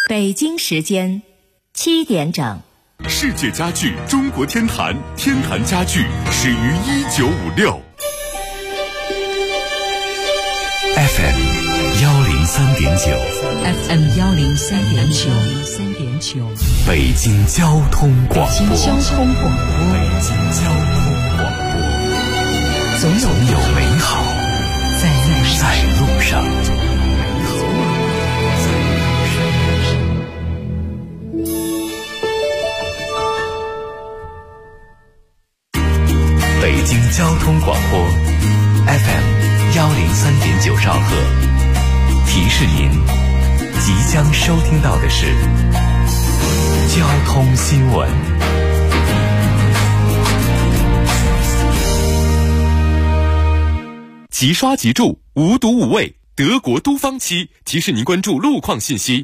北京时间7点整。 世界家具中国天坛，天坛家具始于1956。 FM 103.9 FM 103.9 北京交通广播。 北京交通广播，总有美好在路上。 北京交通广播 FM 103.9兆赫，提示您即将收听到的是交通新闻。 即刷即住，无毒无味，德国都方漆提示您关注路况信息。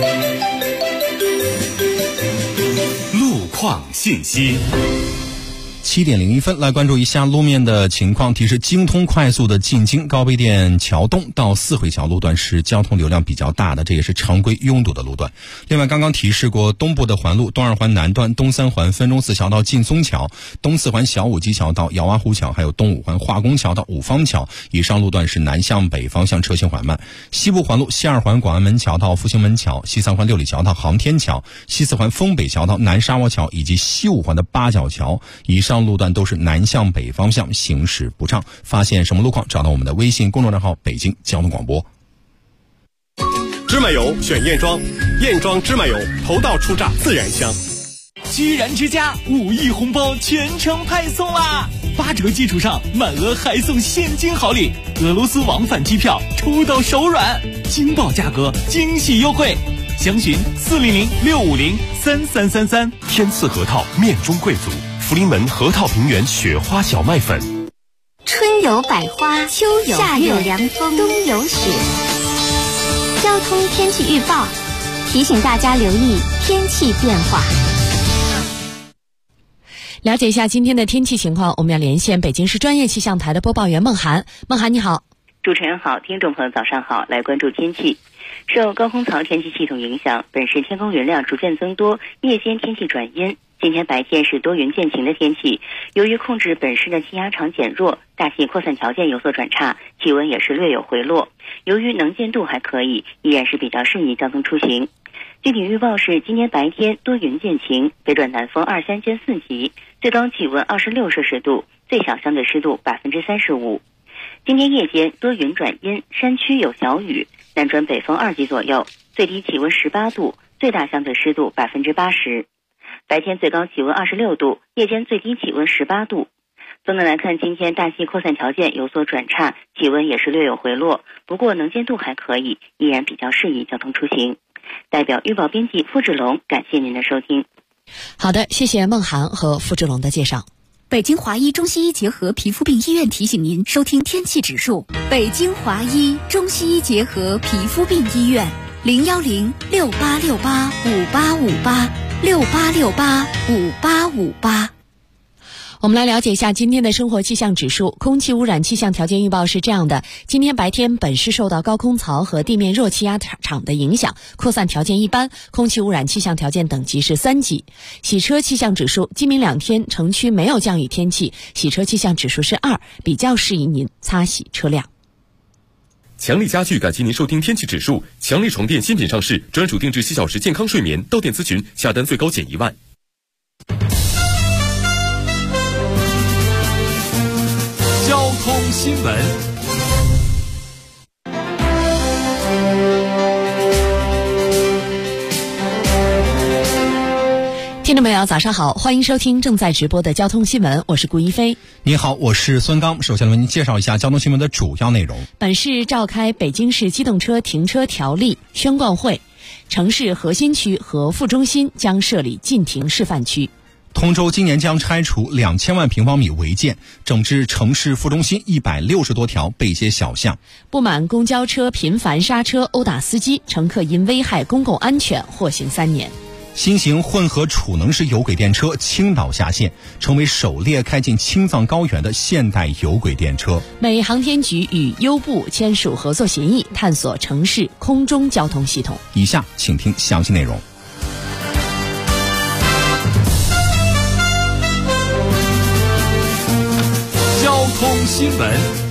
路况信息。 7点01分，来关注一下路面的情况。提示：京通快速的进京高碑店桥东到四惠桥路段是交通流量比较大的，这也是常规拥堵的路段。另外，刚刚提示过，东部的环路东二环南段东三环分钟寺桥到劲松桥，东四环小武基桥到姚洼湖桥，还有东五环化工桥到五方桥，以上路段是南向北方向车行缓慢。西部环路西二环广安门桥到复兴门桥，西三环六里桥到航天桥，西四环丰北桥到南沙窝桥，以及西五环的八角桥，以上路段都是南向北方向行驶不畅。发现什么路况，找到我们的微信公众账号北京交通广播。 芝麻油选燕庄，燕庄芝麻油头道出榨自然香。 居然之家5亿红包全程派送啦！8折基础上满额还送现金好礼，俄罗斯往返机票抽到手软，惊爆价格，惊喜优惠。详询400-650-3333。 天赐核桃面中贵族，福临门核桃平原雪花小麦粉。 春有百花，秋有夏有凉风，冬有雪。交通天气预报提醒大家留意天气变化。 了解一下今天的天气情况，我们要连线北京市专业气象台的播报员孟涵。孟涵你好。 主持人好，听众朋友早上好，来关注天气。受高空槽天气系统影响，本市天空云量逐渐增多，夜间天气转阴。今天白天是多云见晴的天气，由于控制本市的气压场减弱，大气扩散条件有所转差，气温也是略有回落。由于能见度还可以，依然是比较适宜交通出行。具体预报是，今天白天多云见晴，北转南风2、3间4级，最高气温26摄氏度，最小相对湿度35%。今天夜间多云转阴，山区有小雨，南转北风2级左右，最低气温18度，最大相对湿度80%。白天最高气温26度，夜间最低气温18度。总的来看，今天大气扩散条件有所转差，气温也是略有回落，不过能见度还可以，依然比较适宜交通出行。代表预报编辑付志龙，感谢您的收听。 好的，谢谢孟涵和付志龙的介绍。 北京华医中西医结合皮肤病医院提醒您收听天气指数。北京华医中西医结合皮肤病医院，010-6868-5858，6868-5858。 我们来了解一下今天的生活气象指数。空气污染气象条件预报是这样的：今天白天本市受到高空槽和地面弱气压场的影响，扩散条件一般，空气污染气象条件等级是3级。洗车气象指数，今明2天城区没有降雨天气，洗车气象指数是2，比较适宜您擦洗车辆。 强力家具感谢您收听天气指数。强力床垫新品上市，专属定制7小时健康睡眠，到店咨询，下单最高减1万。 交通新闻。 听众朋友早上好，欢迎收听正在直播的交通新闻，我是顾一飞。 你好，我是孙刚。首先为您介绍一下交通新闻的主要内容。 本市召开北京市机动车停车条例宣贯会，城市核心区和副中心将设立禁停示范区。 通州今年将拆除2000万平方米违建，整治城市副中心160多条背街小巷。 不满公交车频繁刹车殴打司机，乘客因危害公共安全获刑3年。 新型混合储能式有轨电车青岛下线，成为首列开进青藏高原的现代有轨电车。 美航天局与优步签署合作协议，探索城市空中交通系统。 以下请听详细内容。 交通新闻。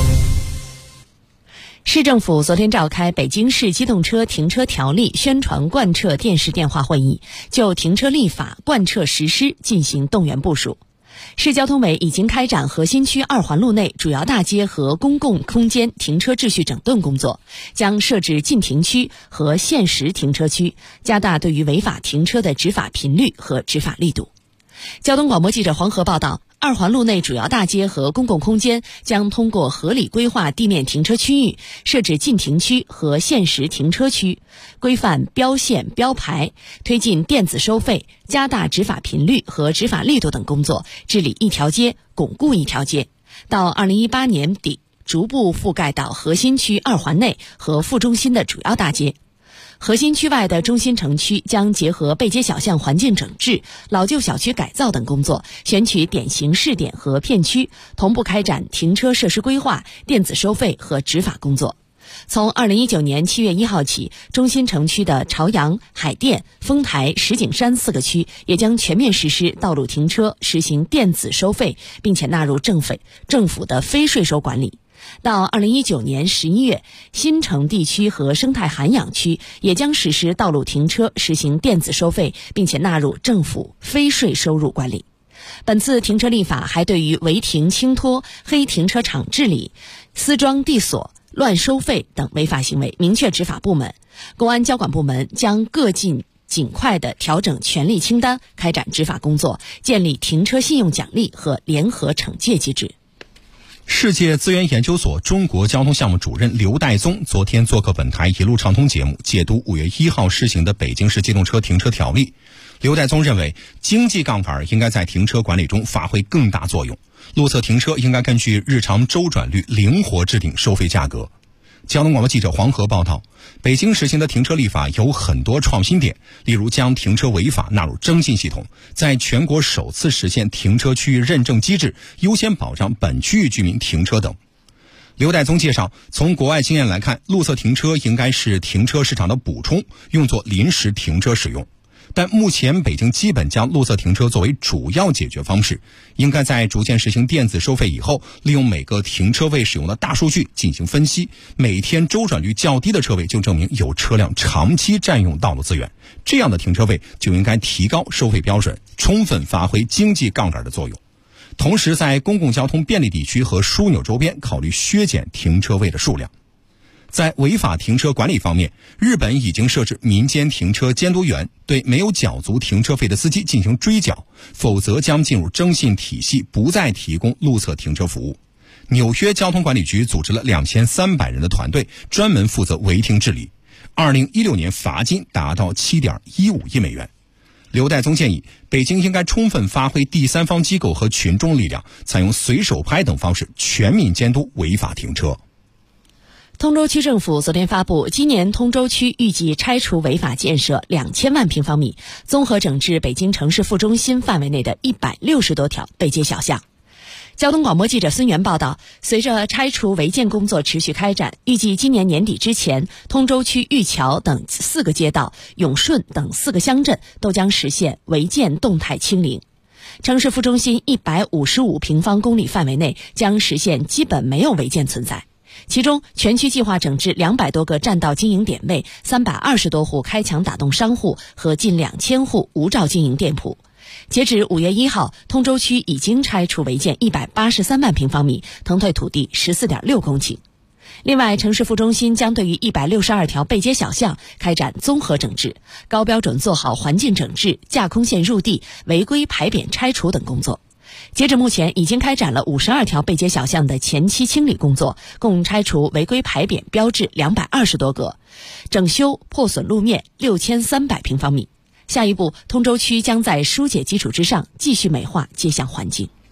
市政府昨天召开北京市机动车停车条例宣传贯彻电视电话会议，就停车立法贯彻实施进行动员部署。市交通委已经开展核心区2环路内主要大街和公共空间停车秩序整顿工作，将设置禁停区和限时停车区，加大对于违法停车的执法频率和执法力度。交通广播记者黄河报道，2环路内主要大街和公共空间将通过合理规划地面停车区域，设置禁停区和限时停车区，规范标线标牌，推进电子收费，加大执法频率和执法力度等工作，治理一条街，巩固一条街。到2018年底，逐步覆盖到核心区2环内和副中心的主要大街。核心区外的中心城区将结合背街小巷环境整治、老旧小区改造等工作，选取典型试点和片区，同步开展停车设施规划、电子收费和执法工作。从2019年7月1号起，中心城区的朝阳、海淀、丰台、石景山4个区也将全面实施道路停车实行电子收费，并且纳入政府的非税收管理。到2019年11月，新城地区和生态涵养区也将实施道路停车实行电子收费，并且纳入政府非税收入管理。本次停车立法还对于违停轻拖、黑停车场治理、私装地锁、乱收费等违法行为明确执法部门。公安交管部门将各尽快地调整权力清单，开展执法工作，建立停车信用奖励和联合惩戒机制。 世界资源研究所中国交通项目主任刘代宗昨天做客本台一路畅通节目，解读5月1号施行的北京市机动车停车条例。刘代宗认为，经济杠杆应该在停车管理中发挥更大作用，路侧停车应该根据日常周转率灵活制定收费价格。交通广播记者黄河报道，北京实行的停车立法有很多创新点，例如将停车违法纳入征信系统，在全国首次实现停车区域认证机制，优先保障本区域居民停车等。刘代宗介绍，从国外经验来看，路侧停车应该是停车市场的补充，用作临时停车使用。但目前北京基本将路侧停车作为主要解决方式，应该在逐渐实行电子收费以后，利用每个停车位使用的大数据进行分析，每天周转率较低的车位就证明有车辆长期占用道路资源，这样的停车位就应该提高收费标准，充分发挥经济杠杆的作用。同时在公共交通便利地区和枢纽周边考虑削减停车位的数量。在违法停车管理方面，日本已经设置民间停车监督员，对没有缴足停车费的司机进行追缴，否则将进入征信体系，不再提供路侧停车服务。纽约交通管理局组织了2300人的团队，专门负责违停治理。2016年罚金达到7.15亿美元。刘代宗建议，北京应该充分发挥第三方机构和群众力量，采用随手拍等方式全面监督违法停车。 通州区政府昨天发布，今年通州区预计拆除违法建设2000万平方米，综合整治北京城市副中心范围内的160多条背街小巷。交通广播记者孙源报道，随着拆除违建工作持续开展，预计今年年底之前，通州区玉桥等4个街道、永顺等4个乡镇都将实现违建动态清零。城市副中心155平方公里范围内将实现基本没有违建存在。其中，全区计划整治200多个占道经营点位，320多户开墙打洞商户和近2000户无照经营店铺。截止5月1号，通州区已经拆除违建183万平方米，腾退土地14.6公顷。另外，城市副中心将对于162条背街小巷开展综合整治，高标准做好环境整治、架空线入地、违规牌匾拆除等工作。截至目前，已经开展了52条背街小巷的前期清理工作，共拆除违规牌匾标志220多个，整修破损路面6300平方米。下一步，通州区将在疏解基础之上，继续美化街巷环境。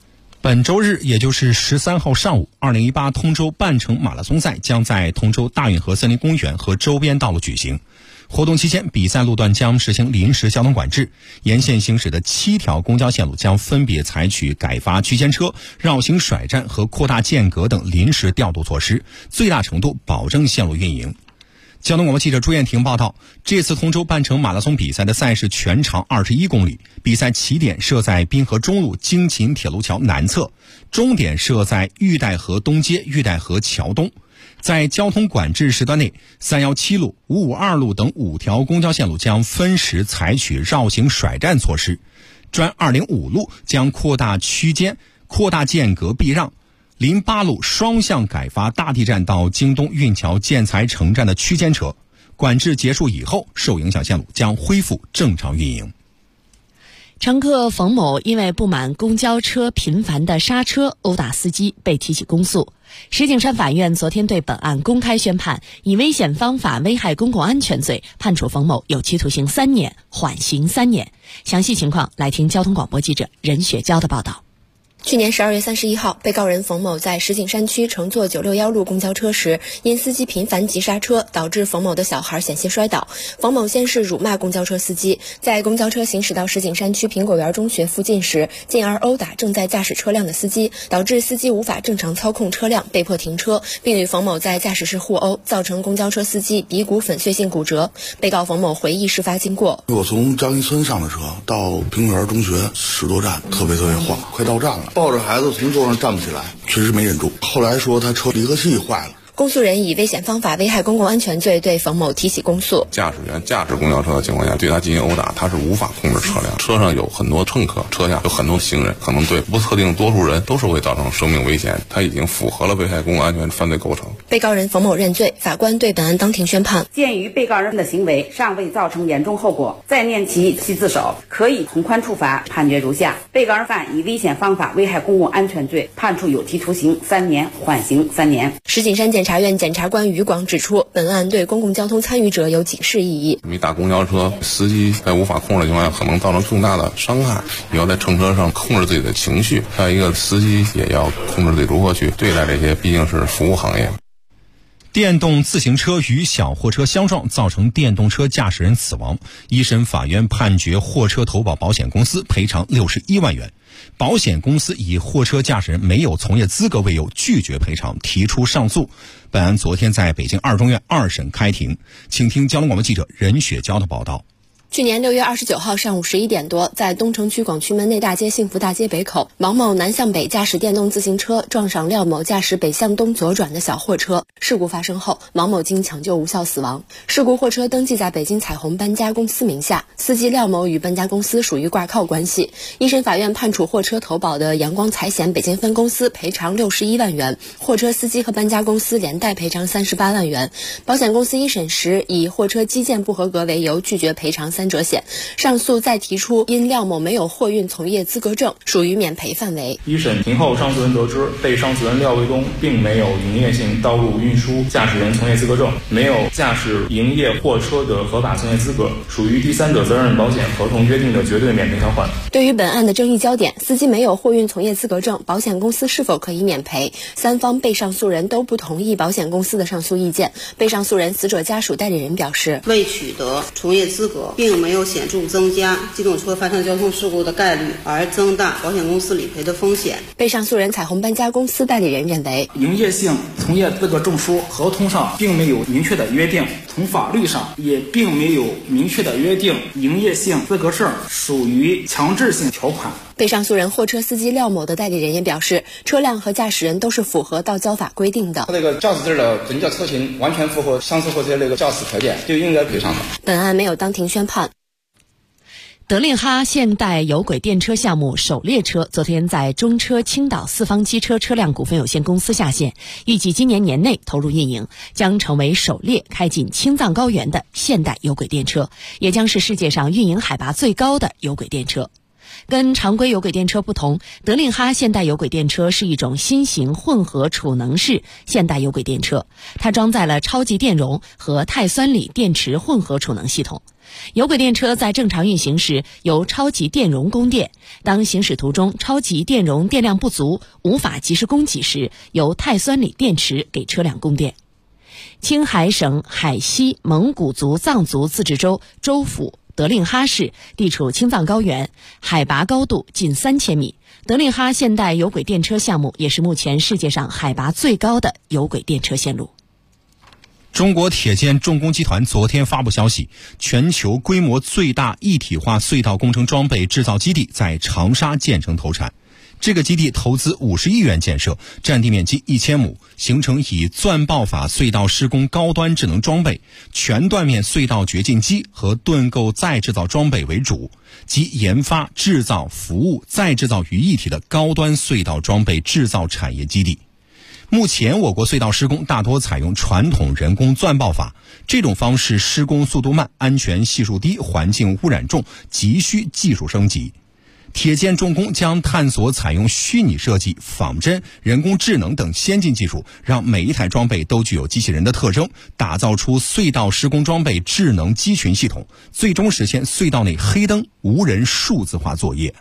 本周日，也就是13号上午，2018通州半程马拉松赛将在通州大运河森林公园和周边道路举行。活动期间，比赛路段将实行临时交通管制，沿线行驶的7条公交线路将分别采取改发区间车、绕行甩站和扩大间隔等临时调度措施，最大程度保证线路运营。交通广播记者朱艳婷报道，这次通州半程马拉松比赛的赛事全长21公里，比赛起点设在滨河中路京秦铁路桥南侧，终点设在玉带河东街玉带河桥东。在交通管制时段内，317路、552路等5条公交线路将分时采取绕行甩站措施，专205路将扩大区间、扩大间隔避让，08路双向改发大地站到京东运桥建材城站的区间车。管制结束以后，受影响线路将恢复正常运营。 乘客冯某因为不满公交车频繁的刹车殴打司机被提起公诉。石景山法院昨天对本案公开宣判，以危险方法危害公共安全罪判处冯某有期徒刑3年，缓刑3年。详细情况来听交通广播记者任雪娇的报道。 去年12月31号，被告人冯某在石景山区乘坐961路公交车时，因司机频繁急刹车，导致冯某的小孩险些摔倒。冯某先是辱骂公交车司机，在公交车行驶到石景山区苹果园中学附近时，进而殴打正在驾驶车辆的司机，导致司机无法正常操控车辆，被迫停车，并与冯某在驾驶室互殴，造成公交车司机鼻骨粉碎性骨折。被告冯某回忆事发经过： 我从张一村上的车到苹果园中学10多站，特别晃，快到站了。抱着孩子从座上站不起来，确实没忍住。后来说他车离合器坏了。 公诉人以危险方法危害公共安全罪对冯某提起公诉。 驾驶员驾驶公交车的情况下对他进行殴打，他是无法控制车辆，车上有很多乘客，车下有很多行人，可能对不特定多数人都是会造成生命危险，他已经符合了危害公共安全犯罪构成。 被告人冯某认罪，法官对本案当庭宣判。 鉴于被告人的行为尚未造成严重后果，再念其自首，可以从宽处罚。判决如下：被告人犯以危险方法危害公共安全罪，判处有期徒刑3年，缓刑3年。 石景山检察院检察官于广指出，本案对公共交通参与者有警示意义。 你打公交车，司机在无法控制的情况下，可能造成重大的伤害。你要在乘车上控制自己的情绪，还有一个司机也要控制自己如何去对待这些，毕竟是服务行业。 电动自行车与小货车相撞，造成电动车驾驶人死亡。一审法院判决货车投保保险公司赔偿61万元。保险公司以货车驾驶人没有从业资格为由拒绝赔偿，提出上诉。本案昨天在北京二中院2审开庭。请听交通广播记者任雪娇的报道。 去年6月29号上午11点多，在东城区广渠门内大街幸福大街北口，王某南向北驾驶电动自行车撞上廖某驾驶北向东左转的小货车。事故发生后，王某经抢救无效死亡。事故货车登记在北京彩虹搬家公司名下，司机廖某与搬家公司属于挂靠关系。一审法院判处货车投保的阳光财险北京分公司赔偿61万元，货车司机和搬家公司连带赔偿38万元。保险公司一审时以货车基建不合格为由拒绝赔偿3者险，上诉再提出因廖某没有货运从业资格证，属于免赔范围。 一审庭后，上诉人得知，被上诉人廖卫东并没有营业性道路运输驾驶员从业资格证，没有驾驶营业货车的合法从业资格，属于第三者责任保险合同约定的绝对免赔条款。 对于本案的争议焦点，司机没有货运从业资格证，保险公司是否可以免赔？三方被上诉人都不同意保险公司的上诉意见。被上诉人死者家属代理人表示， 未取得从业资格，并没有显著增加机动车发生交通事故的概率，而增大保险公司理赔的风险。 被上诉人彩虹搬家公司代理人认为， 营业性从业资格证书合同上并没有明确的约定，从法律上也并没有明确的约定，营业性资格证属于强制性条款。 被上诉人货车司机廖某的代理人也表示，车辆和驾驶人都是符合道交法规定的。 这个驾驶证的准驾车型完全符合上市货车那个驾驶条件，就应该赔偿的。 本案没有当庭宣判。 德令哈现代有轨电车项目首列车昨天在中车青岛四方机车车辆股份有限公司下线，预计今年年内投入运营，将成为首列开进青藏高原的现代有轨电车，也将是世界上运营海拔最高的有轨电车。 跟常规有轨电车不同，德令哈现代有轨电车是一种新型混合储能式现代有轨电车，它装载了超级电容和钛酸锂电池混合储能系统。有轨电车在正常运行时由超级电容供电，当行驶途中超级电容电量不足，无法及时供给时，由钛酸锂电池给车辆供电。青海省海西蒙古族藏族自治州州府德令哈市地处青藏高原，海拔高度近3000米。德令哈现代有轨电车项目也是目前世界上海拔最高的有轨电车线路。 中国铁建重工集团昨天发布消息，全球规模最大一体化隧道工程装备制造基地在长沙建成投产。这个基地投资50亿元建设，占地面积1000亩，形成以钻爆法隧道施工高端智能装备、全断面隧道掘进机和盾构再制造装备为主，及研发、制造、服务、再制造于一体的高端隧道装备制造产业基地。目前我国隧道施工大多采用传统人工钻爆法，这种方式施工速度慢、安全系数低、环境污染重，急需技术升级。铁建重工将探索采用虚拟设计、仿真、人工智能等先进技术，让每一台装备都具有机器人的特征，打造出隧道施工装备智能机群系统，最终实现隧道内黑灯无人数字化作业。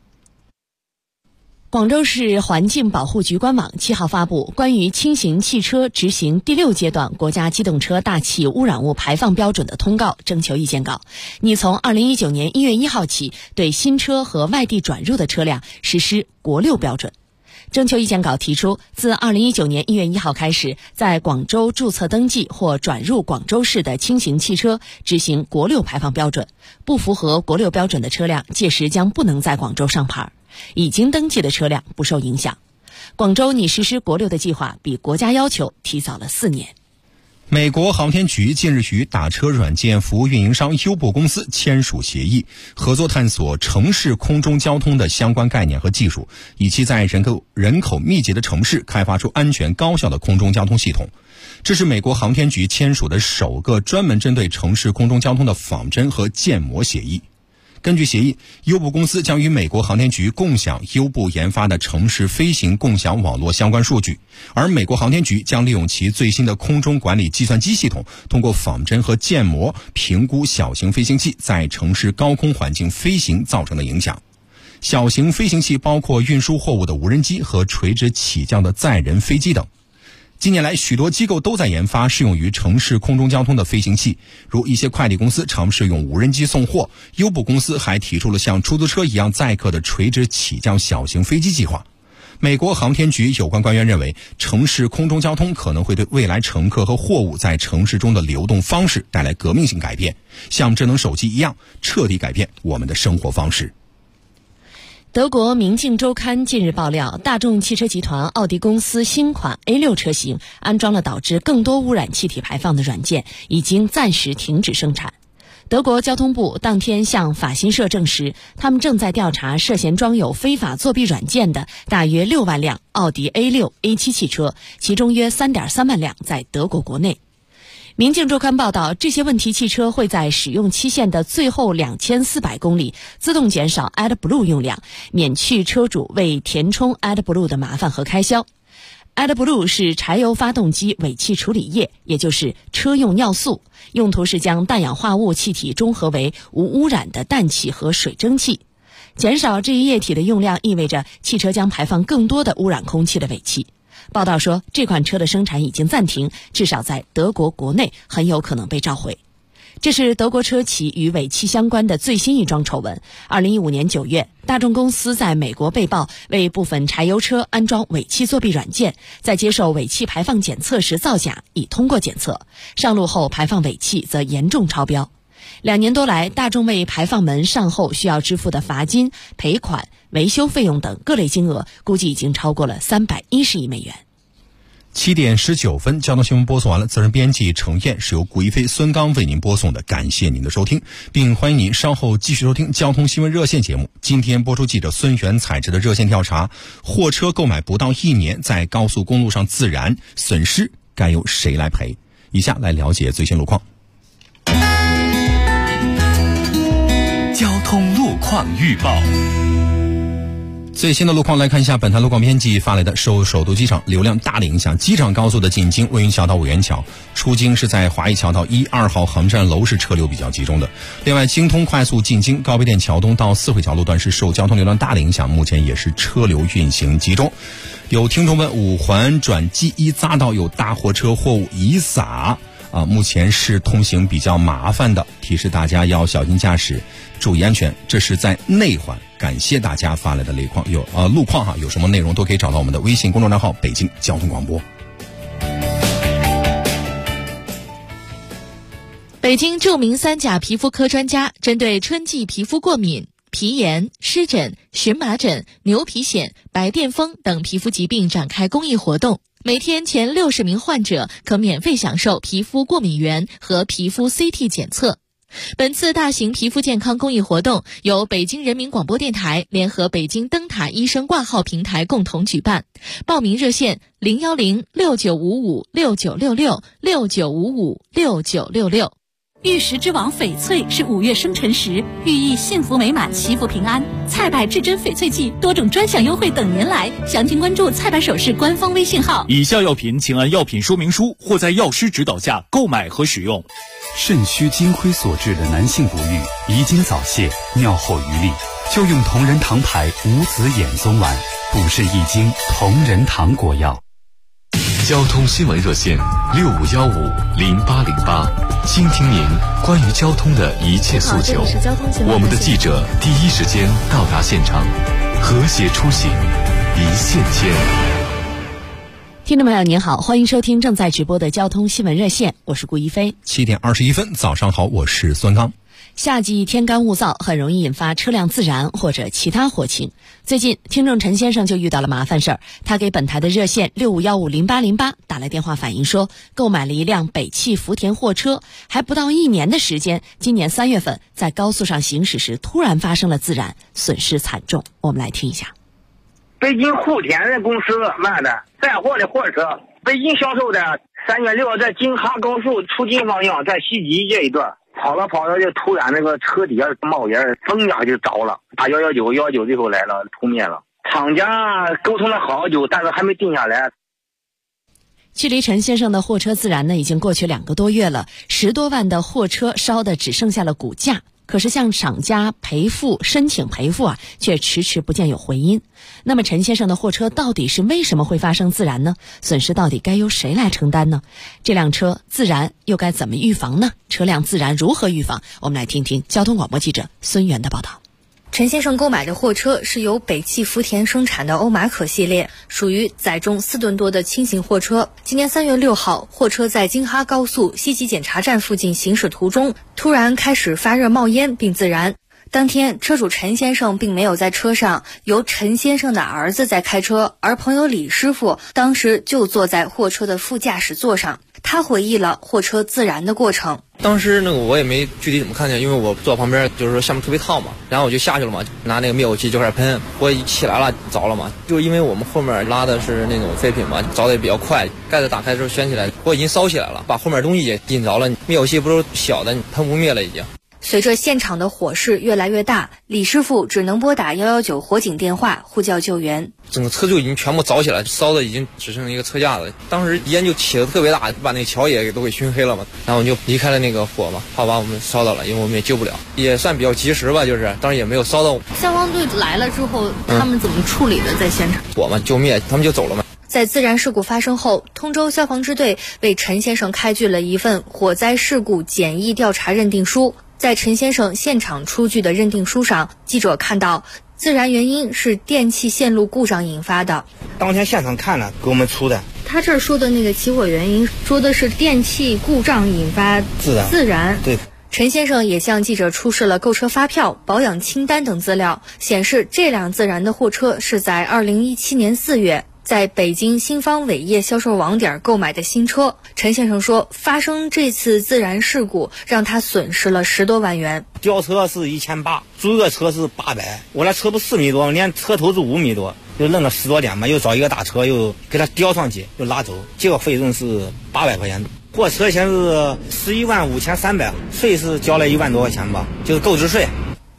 广州市环境保护局官网7号发布关于轻型汽车执行第6阶段国家机动车大气污染物排放标准的通告征求意见稿，拟从2019年1月1号起对新车和外地转入的车辆实施国6标准。征求意见稿提出，自2019年1月1号开始，在广州注册登记或转入广州市的轻型汽车执行国6排放标准，不符合国6标准的车辆届时将不能在广州上牌，已经登记的车辆不受影响。广州拟实施国6的计划比国家要求提早了4年。 美国航天局近日与打车软件服务运营商优步公司签署协议，合作探索城市空中交通的相关概念和技术，以期在人口密集的城市开发出安全高效的空中交通系统。这是美国航天局签署的首个专门针对城市空中交通的仿真和建模协议。根据协议，优步公司将与美国航天局共享优步研发的城市飞行共享网络相关数据，而美国航天局将利用其最新的空中管理计算机系统，通过仿真和建模评估小型飞行器在城市高空环境飞行造成的影响。小型飞行器包括运输货物的无人机和垂直起降的载人飞机等。近年来，许多机构都在研发适用于城市空中交通的飞行器，如一些快递公司尝试用无人机送货，优步公司还提出了像出租车一样载客的垂直起降小型飞机计划。美国航天局有关官员认为，城市空中交通可能会对未来乘客和货物在城市中的流动方式带来革命性改变，像智能手机一样，彻底改变我们的生活方式。 德国《明镜周刊》近日爆料，大众汽车集团奥迪公司新款 A6 车型安装了导致更多污染气体排放的软件，已经暂时停止生产。德国交通部当天向法新社证实，他们正在调查涉嫌装有非法作弊软件的大约6万辆奥迪 A6、A7 汽车，其中约 3.3万辆在德国国内。明镜周刊报道，这些问题汽车会在使用期限的最后2400公里自动减少 AdBlue 用量，免去车主为填充 AdBlue 的麻烦和开销。AdBlue 是柴油发动机尾气处理液，也就是车用尿素，用途是将氮氧化物气体中和为无污染的氮气和水蒸气。减少这一液体的用量意味着汽车将排放更多的污染空气的尾气。报道说，这款车的生产已经暂停，至少在德国国内很有可能被召回。这是德国车企与尾气相关的最新一桩丑闻。2015年9月，大众公司在美国被曝为部分柴油车安装尾气作弊软件，在接受尾气排放检测时造假，已通过检测，上路后排放尾气则严重超标。2年多来，大众为排放门上后需要支付的罚金、赔款、维修费用等各类金额，估计已经超过了310亿美元。 7点19分，交通新闻播送完了。责任编辑程燕，是由古一飞、孙刚为您播送的。感谢您的收听，并欢迎您稍后继续收听交通新闻热线节目。今天播出记者孙元采制的热线调查：货车购买不到1年，在高速公路上自燃，损失该由谁来赔？以下来了解最新路况。 交通路况预报。 最新的路况来看一下，本台路况编辑发来的，受首都机场流量大的影响，机场高速的进京魏云桥到五元桥出京是在华谊桥到1、2号航站楼是车流比较集中的。另外，京通快速进京高碑店桥东到四惠桥路段是受交通流量大的影响，目前也是车流运行集中。有听众问5环转 G1 匝道有大货车货物遗撒目前是通行比较麻烦的，提示大家要小心驾驶，注意安全。这是在内环，感谢大家发来的路况有什么内容都可以找到我们的微信公众账号北京交通广播。 北京著名3甲皮肤科专家针对春季皮肤过敏、皮炎、湿疹、荨麻疹、牛皮癣、白癜风等皮肤疾病展开公益活动，每天前60名患者可免费享受皮肤过敏原和皮肤 CT 检测。本次大型皮肤健康公益活动由北京人民广播电台联合北京灯塔医生挂号平台共同举办，报名热线0106955696669556966。 玉石之王翡翠是5月生辰时，寓意幸福美满、祈福平安。菜百至臻翡翠季多种专享优惠等您来，详情关注菜百首饰官方微信号。 以下药品请按药品说明书或在药师指导下购买和使用。 肾虚金亏所致的男性不育、遗精早泄、尿后余力，就用同仁堂牌无籽眼松丸，补肾益精，同仁堂国药。 交通新闻热线65150808，倾听您关于交通的一切诉求。我们的记者第一时间到达现场，和谐出行，一线牵。 听众朋友您好，欢迎收听正在直播的交通新闻热线，我是顾一飞。 7点21分，早上好，我是孙刚。 夏季天干物燥，很容易引发车辆自燃或者其他火情。最近，听众陈先生就遇到了麻烦事儿，他给本台的热线65150808打来电话反映说，购买了一辆北汽福田货车，还不到1年的时间，今年3月份在高速上行驶时突然发生了自燃，损失惨重。我们来听一下。 北京福田的公司卖的载货的货车，北京销售的3月6在京哈高速出京方向，在西集这一段。跑着就突然那个车底下冒烟，风一下就着了，打119最后来了，扑灭了。厂家沟通了好久，但是还没定下来。 距离陈先生的货车自燃呢，已经过去2个多月了，10多万的货车烧的只剩下了骨架。可是向厂家申请赔付却迟迟不见有回音。那么陈先生的货车到底是为什么会发生自燃呢？损失到底该由谁来承担呢？这辆车自燃又该怎么预防呢？车辆自燃如何预防？我们来听听交通广播记者孙源的报道。 陈先生购买的货车是由北汽福田生产的欧马可系列，属于载重4吨多的轻型货车。今年3月6号，货车在京哈高速西集检查站附近行驶途中，突然开始发热冒烟并自燃。当天，车主陈先生并没有在车上，由陈先生的儿子在开车，而朋友李师傅当时就坐在货车的副驾驶座上。他回忆了货车自燃的过程。 当时我也没具体怎么看见，因为我坐旁边，就是说下面特别烫嘛，然后我就下去了嘛，拿那个灭火器就开始喷。我一起来了，着了嘛，就因为我们后面拉的是那种废品嘛，着的也比较快，盖子打开之后旋起来，我已经烧起来了，把后面东西也引着了，灭火器不是小的，喷不灭了已经。 随着现场的火势越来越大，李师傅只能拨打119火警电话呼叫救援。 整个车就已经全部着起来，烧的已经只剩一个车架子。当时烟就起得特别大，把那个桥也都给熏黑了嘛。然后我就离开了那个火嘛，怕把我们烧到了，因为我们也救不了，也算比较及时吧，就是当然也没有烧到。 消防队来了之后，他们怎么处理的？在现场火嘛救灭，他们就走了嘛。 在自燃事故发生后，通州消防支队为陈先生开具了一份火灾事故简易调查认定书。在陈先生现场出具的认定书上，记者看到自燃原因是电气线路故障引发的。 当天现场看了，给我们出的。 他这儿说的那个起火原因，说的是电气故障引发自燃。对。陈先生也向记者出示了购车发票、保养清单等资料，显示这辆自燃的货车是在2017年4月在北京新方伟业销售网点购买的新车。陈先生说，发生这次自燃事故让他损失了10多万元。 吊车是1800，租个车是800，我那车不4米多，连车头是5米多，就扔了10多点嘛，又找一个大车又给他吊上去，又拉走，这个费用是800块钱。货车钱是115300，税是交了1万多块钱吧，就是购置税。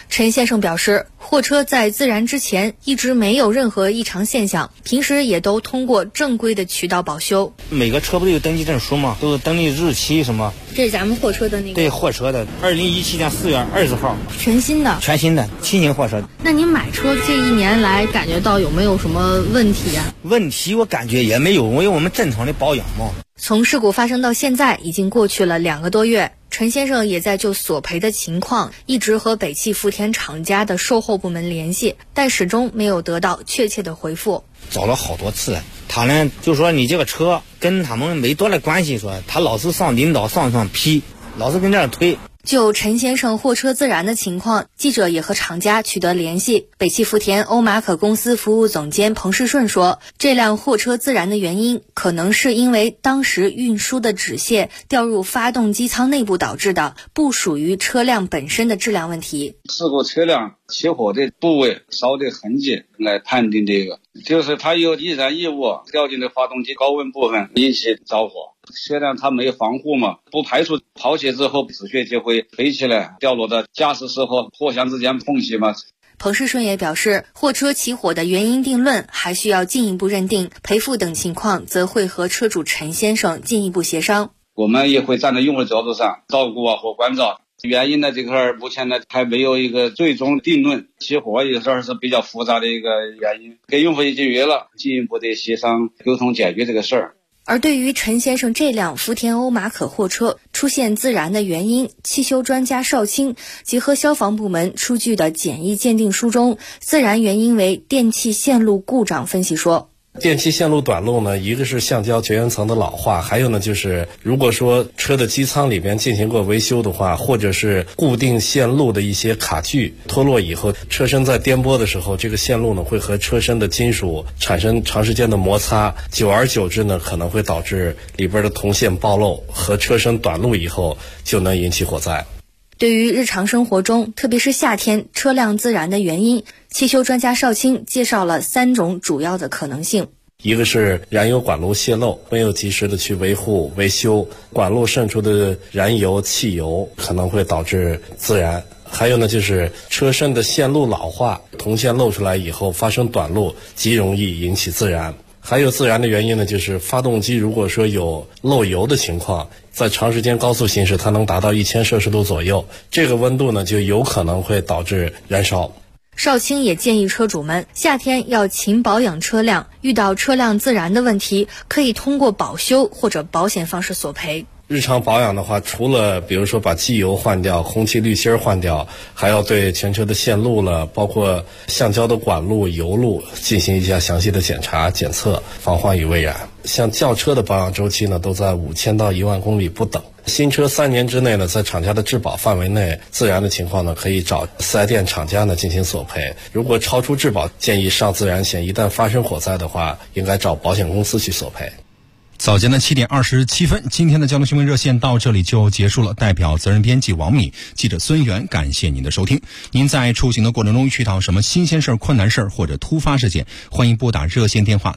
陈先生表示，货车在自燃之前一直没有任何异常现象，平时也都通过正规的渠道保修。 每个车不都有登记证书吗？都有登记日期什么。 这是咱们货车的那个？ 对，货车的，2017年4月20号， 全新的轻型货车。 那您买车这1年来感觉到有没有什么问题啊？ 问题我感觉也没有，因为我们正常的保养嘛。 从事故发生到现在已经过去了2个多月，陈先生也在就索赔的情况一直和北汽福田厂家的售后部门联系，但始终没有得到确切的回复。 找了好多次了，他呢就说你这个车跟他们没多大关系，说他老是上领导上批，老是跟这儿推。 就陈先生货车自燃的情况，记者也和厂家取得联系。北汽福田欧马可公司服务总监彭世顺说，这辆货车自燃的原因可能是因为当时运输的纸屑掉入发动机舱内部导致的，不属于车辆本身的质量问题。 事故车辆起火的部位、烧的痕迹来判定这个，就是它有易燃异物掉进的发动机高温部分引起着火。虽然它没防护嘛，不排除抛弃之后纸屑就会飞起来，掉落到驾驶室和货箱之间缝隙嘛。 彭世顺也表示，货车起火的原因定论还需要进一步认定，赔付等情况则会和车主陈先生进一步协商。 我们也会站在用户角度上照顾和关照。原因呢，这块目前呢还没有一个最终定论，起火有时候是比较复杂的一个原因，给用户已经约了进一步的协商沟通解决这个事儿。 而对于陈先生这辆福田欧马可货车出现自燃的原因，汽修专家邵青结合消防部门出具的简易鉴定书中，自燃原因为电气线路故障分析说， 电气线路短路呢，一个是橡胶绝缘层的老化，还有呢就是如果说车的机舱里边进行过维修的话，或者是固定线路的一些卡具脱落以后，车身在颠簸的时候，这个线路呢会和车身的金属产生长时间的摩擦，久而久之呢可能会导致里边的铜线暴露，和车身短路以后就能引起火灾。 对于日常生活中，特别是夏天车辆自燃的原因，汽修专家邵青介绍了3种主要的可能性。 一个是燃油管路泄漏，没有及时的去维护维修，管路渗出的燃油汽油可能会导致自燃。还有呢就是车身的线路老化，铜线露出来以后发生短路，极容易引起自燃。还有自燃的原因呢，就是发动机如果说有漏油的情况，在长时间高速行驶它能达到1000摄氏度左右，这个温度呢就有可能会导致燃烧。 邵青也建议车主们夏天要勤保养车辆，遇到车辆自燃的问题，可以通过保修或者保险方式索赔。 日常保养的话，除了比如说把机油换掉、空气滤芯换掉，还要对全车的线路了，包括橡胶的管路、油路进行一下详细的检查检测，防患于未然。像轿车的保养周期呢，都在5000到1万公里不等。新车3年之内呢，在厂家的质保范围内，自燃的情况呢，可以找4S店厂家呢进行索赔。如果超出质保，建议上自燃险，一旦发生火灾的话，应该找保险公司去索赔。 早间的7点27分，今天的交通新闻热线到这里就结束了。代表责任编辑王敏、记者孙源，感谢您的收听。您在出行的过程中遇到什么新鲜事儿、困难事儿或者突发事件，欢迎拨打热线电话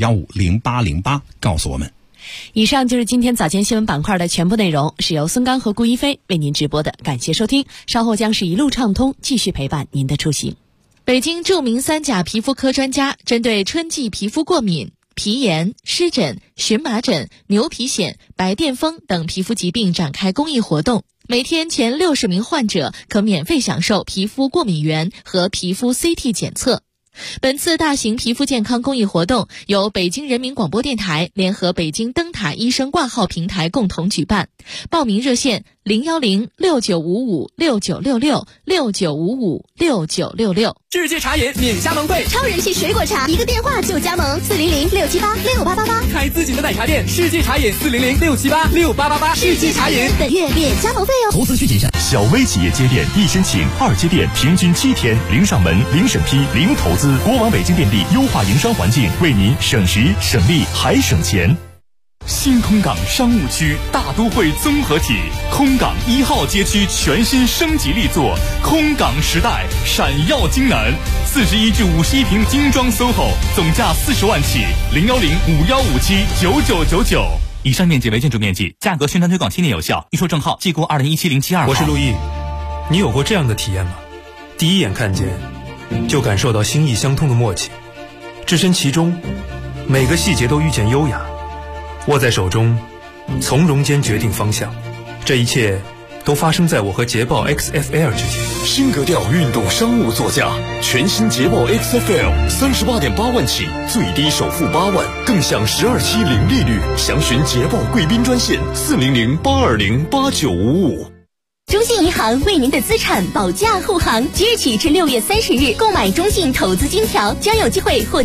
65150808告诉我们。 以上就是今天早间新闻板块的全部内容，是由孙刚和顾一飞为您直播的，感谢收听。稍后将是一路畅通，继续陪伴您的出行。北京著名3甲皮肤科专家针对春季皮肤过敏、皮炎、湿疹、荨麻疹、牛皮癣、白癜风等皮肤疾病展开公益活动，每天前60名患者可免费享受皮肤过敏原和皮肤 CT 检测。本次大型皮肤健康公益活动由北京人民广播电台联合北京灯塔医生挂号平台共同举办，报名热线0106955696669556966。 世界茶饮免加盟会， 超人气水果茶，一个电话就加盟，400-678-6888。 开自己的奶茶店，世界茶饮400-678-6888。世界茶饮本月免加盟费哦。 投资需谨慎。小微企业接电，1先请，2接电，平均7天，零上门，零审批，零投资。国网北京电力优化营商环境，为您省时省力还省钱。新空港商务区大都会综合体，空港1号街区全新升级力作，空港时代闪耀京南，41至51平精装 SOHO， 总价40万起，01051579999。 以上面积为建筑面积，价格宣传推广7年有效，预售证号即购2017-072号。 我是陆毅，你有过这样的体验吗？ 第一眼看见，就感受到心意相通的默契，置身其中，每个细节都遇见优雅，握在手中，从容间决定方向。这一切都发生在我和捷豹 XFL 之间。 新格调运动商务座驾，全新捷豹 XFL 38.8万起，最低首付8万，更享12期零利率。详询捷豹贵宾专线400-820-8955。 中信银行为您的资产保驾护航，即日起至6月30日，购买中信投资金条将有机会获